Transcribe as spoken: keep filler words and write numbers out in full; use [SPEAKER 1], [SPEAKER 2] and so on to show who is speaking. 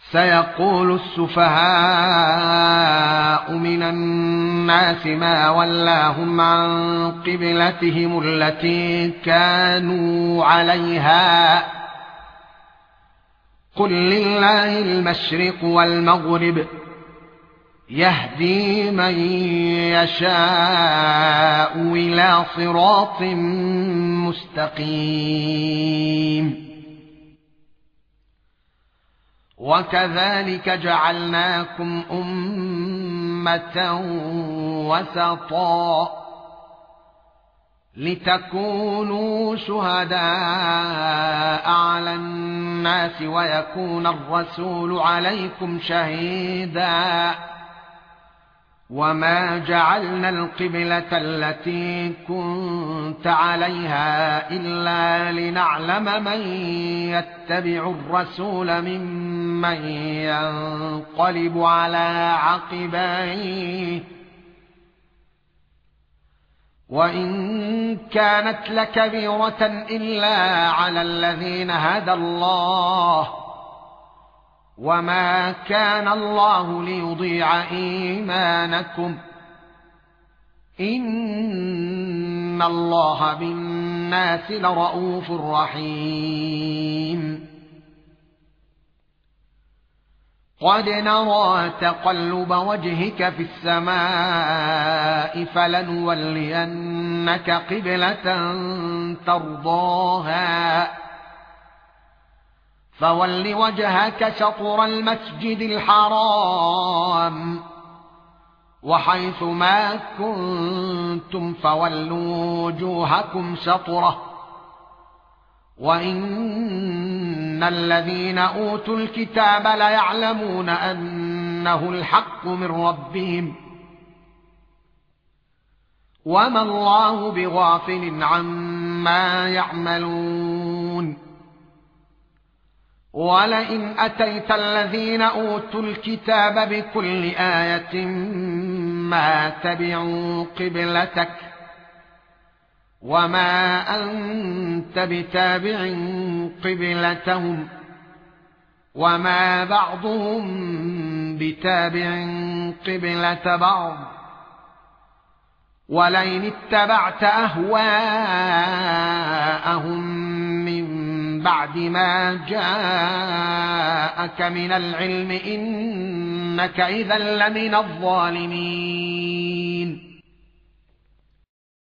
[SPEAKER 1] سيقول السفهاء من الناس ما ولاهم عن قبلتهم التي كانوا عليها قل لله المشرق والمغرب يهدي من يشاء إلى صراط مستقيم. وكذلك جعلناكم أمة وسطا لتكونوا شهداء على الناس ويكون الرسول عليكم شهيدا. وما جعلنا القبلة التي كنت عليها إلا لنعلم من يتبع الرسول ممن ينقلب على عقبيه وإن كانت لكبيرة إلا على الذين هدى الله وما كان الله ليضيع إيمانكم إن الله بالناس لرءوف رحيم. قد نرى تقلب وجهك في السماء فلنولينك قبلة ترضاها فول وجهك شطر المسجد الحرام وحيث ما كنتم فولوا وجوهكم شطره وإن الذين أوتوا الكتاب ليعلمون أنه الحق من ربهم وما الله بغافل عما يعملون. ولئن أتيت الذين أوتوا الكتاب بكل آية ما تبعوا قبلتك وما أنت بتابع قبلتهم وما بعضهم بتابع قبلة بعض ولئن اتبعت أهواءهم من بعد ما جاءك من العلم إنك إذا لمن الظالمين.